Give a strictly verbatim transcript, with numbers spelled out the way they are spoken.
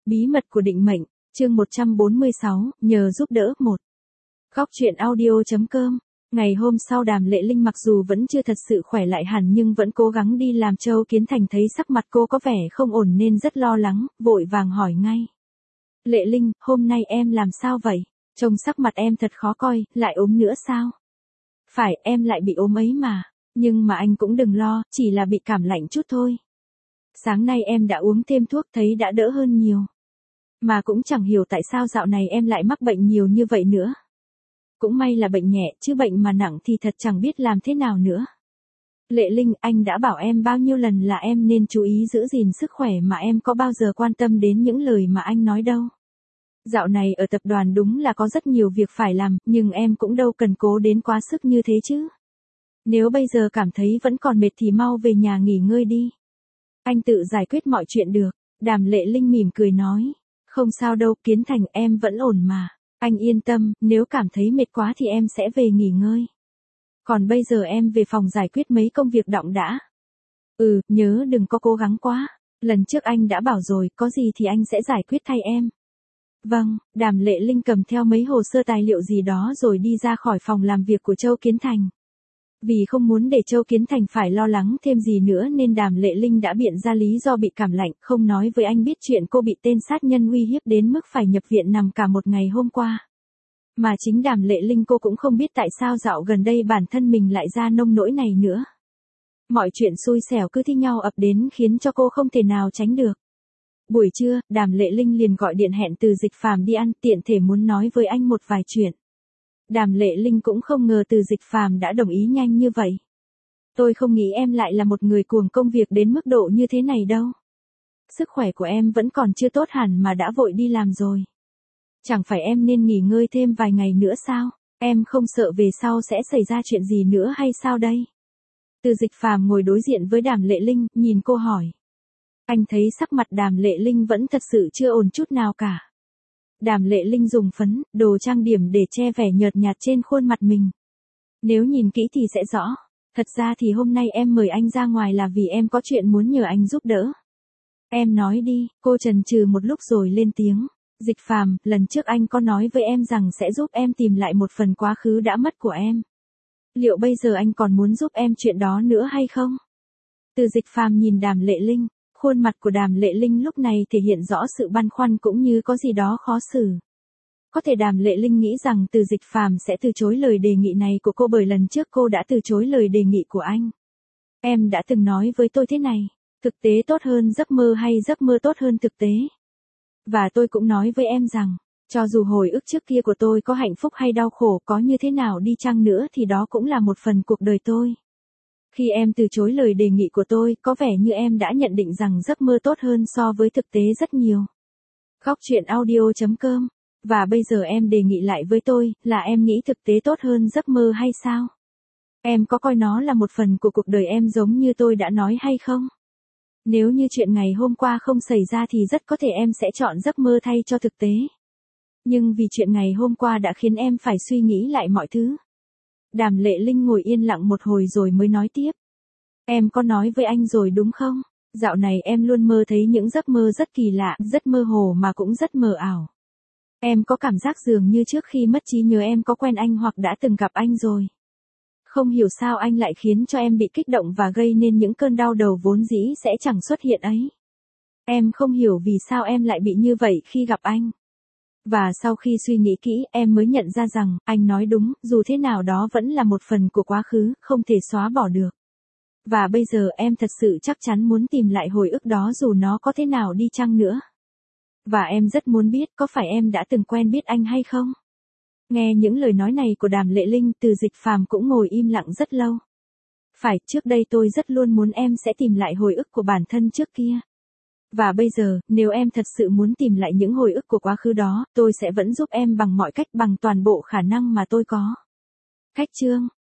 Bí mật của định mệnh, chương một trăm bốn mươi sáu, nhờ giúp đỡ một. Góc truyện audio chấm com. Ngày hôm sau Đàm Lệ Linh mặc dù vẫn chưa thật sự khỏe lại hẳn nhưng vẫn cố gắng đi làm. Châu Kiến Thành thấy sắc mặt cô có vẻ không ổn nên rất lo lắng, vội vàng hỏi ngay. Lệ Linh, hôm nay em làm sao vậy? Trông sắc mặt em thật khó coi, lại ốm nữa sao? Phải, em lại bị ốm ấy mà. Nhưng mà anh cũng đừng lo, chỉ là bị cảm lạnh chút thôi. Sáng nay em đã uống thêm thuốc thấy đã đỡ hơn nhiều. Mà cũng chẳng hiểu tại sao dạo này em lại mắc bệnh nhiều như vậy nữa. Cũng may là bệnh nhẹ, chứ bệnh mà nặng thì thật chẳng biết làm thế nào nữa. Lệ Linh, anh đã bảo em bao nhiêu lần là em nên chú ý giữ gìn sức khỏe mà em có bao giờ quan tâm đến những lời mà anh nói đâu. Dạo này ở tập đoàn đúng là có rất nhiều việc phải làm, nhưng em cũng đâu cần cố đến quá sức như thế chứ. Nếu bây giờ cảm thấy vẫn còn mệt thì mau về nhà nghỉ ngơi đi. Anh tự giải quyết mọi chuyện được. Đàm Lệ Linh mỉm cười nói. Không sao đâu, Kiến Thành, em vẫn ổn mà. Anh yên tâm, nếu cảm thấy mệt quá thì em sẽ về nghỉ ngơi. Còn bây giờ em về phòng giải quyết mấy công việc đọng đã. Ừ, nhớ đừng có cố gắng quá. Lần trước anh đã bảo rồi, có gì thì anh sẽ giải quyết thay em. Vâng, Đàm Lệ Linh cầm theo mấy hồ sơ tài liệu gì đó rồi đi ra khỏi phòng làm việc của Châu Kiến Thành. Vì không muốn để Châu Kiến Thành phải lo lắng thêm gì nữa nên Đàm Lệ Linh đã biện ra lý do bị cảm lạnh, không nói với anh biết chuyện cô bị tên sát nhân uy hiếp đến mức phải nhập viện nằm cả một ngày hôm qua. Mà chính Đàm Lệ Linh cô cũng không biết tại sao dạo gần đây bản thân mình lại ra nông nỗi này nữa. Mọi chuyện xui xẻo cứ thi nhau ập đến khiến cho cô không thể nào tránh được. Buổi trưa, Đàm Lệ Linh liền gọi điện hẹn Từ Dịch Phàm đi ăn, tiện thể muốn nói với anh một vài chuyện. Đàm Lệ Linh cũng không ngờ Từ Dịch Phàm đã đồng ý nhanh như vậy. Tôi không nghĩ em lại là một người cuồng công việc đến mức độ như thế này đâu. Sức khỏe của em vẫn còn chưa tốt hẳn mà đã vội đi làm rồi. Chẳng phải em nên nghỉ ngơi thêm vài ngày nữa sao? Em không sợ về sau sẽ xảy ra chuyện gì nữa hay sao đây? Từ Dịch Phàm ngồi đối diện với Đàm Lệ Linh, nhìn cô hỏi. Anh thấy sắc mặt Đàm Lệ Linh vẫn thật sự chưa ổn chút nào cả. Đàm Lệ Linh dùng phấn, đồ trang điểm để che vẻ nhợt nhạt trên khuôn mặt mình. Nếu nhìn kỹ thì sẽ rõ. Thật ra thì hôm nay em mời anh ra ngoài là vì em có chuyện muốn nhờ anh giúp đỡ. Em nói đi, cô chần chừ một lúc rồi lên tiếng. Dịch Phàm, lần trước anh có nói với em rằng sẽ giúp em tìm lại một phần quá khứ đã mất của em. Liệu bây giờ anh còn muốn giúp em chuyện đó nữa hay không? Từ Dịch Phàm nhìn Đàm Lệ Linh. Khuôn mặt của Đàm Lệ Linh lúc này thể hiện rõ sự băn khoăn cũng như có gì đó khó xử. Có thể Đàm Lệ Linh nghĩ rằng Từ Dịch Phàm sẽ từ chối lời đề nghị này của cô bởi lần trước cô đã từ chối lời đề nghị của anh. Em đã từng nói với tôi thế này, thực tế tốt hơn giấc mơ hay giấc mơ tốt hơn thực tế. Và tôi cũng nói với em rằng, cho dù hồi ức trước kia của tôi có hạnh phúc hay đau khổ có như thế nào đi chăng nữa thì đó cũng là một phần cuộc đời tôi. Khi em từ chối lời đề nghị của tôi, có vẻ như em đã nhận định rằng giấc mơ tốt hơn so với thực tế rất nhiều. Góc truyện audio chấm com. Và bây giờ em đề nghị lại với tôi, là em nghĩ thực tế tốt hơn giấc mơ hay sao? Em có coi nó là một phần của cuộc đời em giống như tôi đã nói hay không? Nếu như chuyện ngày hôm qua không xảy ra thì rất có thể em sẽ chọn giấc mơ thay cho thực tế. Nhưng vì chuyện ngày hôm qua đã khiến em phải suy nghĩ lại mọi thứ. Đàm Lệ Linh ngồi yên lặng một hồi rồi mới nói tiếp. Em có nói với anh rồi đúng không? Dạo này em luôn mơ thấy những giấc mơ rất kỳ lạ, rất mơ hồ mà cũng rất mờ ảo. Em có cảm giác dường như trước khi mất trí nhớ em có quen anh hoặc đã từng gặp anh rồi. Không hiểu sao anh lại khiến cho em bị kích động và gây nên những cơn đau đầu vốn dĩ sẽ chẳng xuất hiện ấy. Em không hiểu vì sao em lại bị như vậy khi gặp anh. Và sau khi suy nghĩ kỹ, em mới nhận ra rằng, anh nói đúng, dù thế nào đó vẫn là một phần của quá khứ, không thể xóa bỏ được. Và bây giờ em thật sự chắc chắn muốn tìm lại hồi ức đó dù nó có thế nào đi chăng nữa. Và em rất muốn biết có phải em đã từng quen biết anh hay không? Nghe những lời nói này của Đàm Lệ Linh, Từ Dịch Phàm cũng ngồi im lặng rất lâu. Phải, trước đây tôi rất luôn muốn em sẽ tìm lại hồi ức của bản thân trước kia. Và bây giờ, nếu em thật sự muốn tìm lại những hồi ức của quá khứ đó, tôi sẽ vẫn giúp em bằng mọi cách bằng toàn bộ khả năng mà tôi có. Khách chương.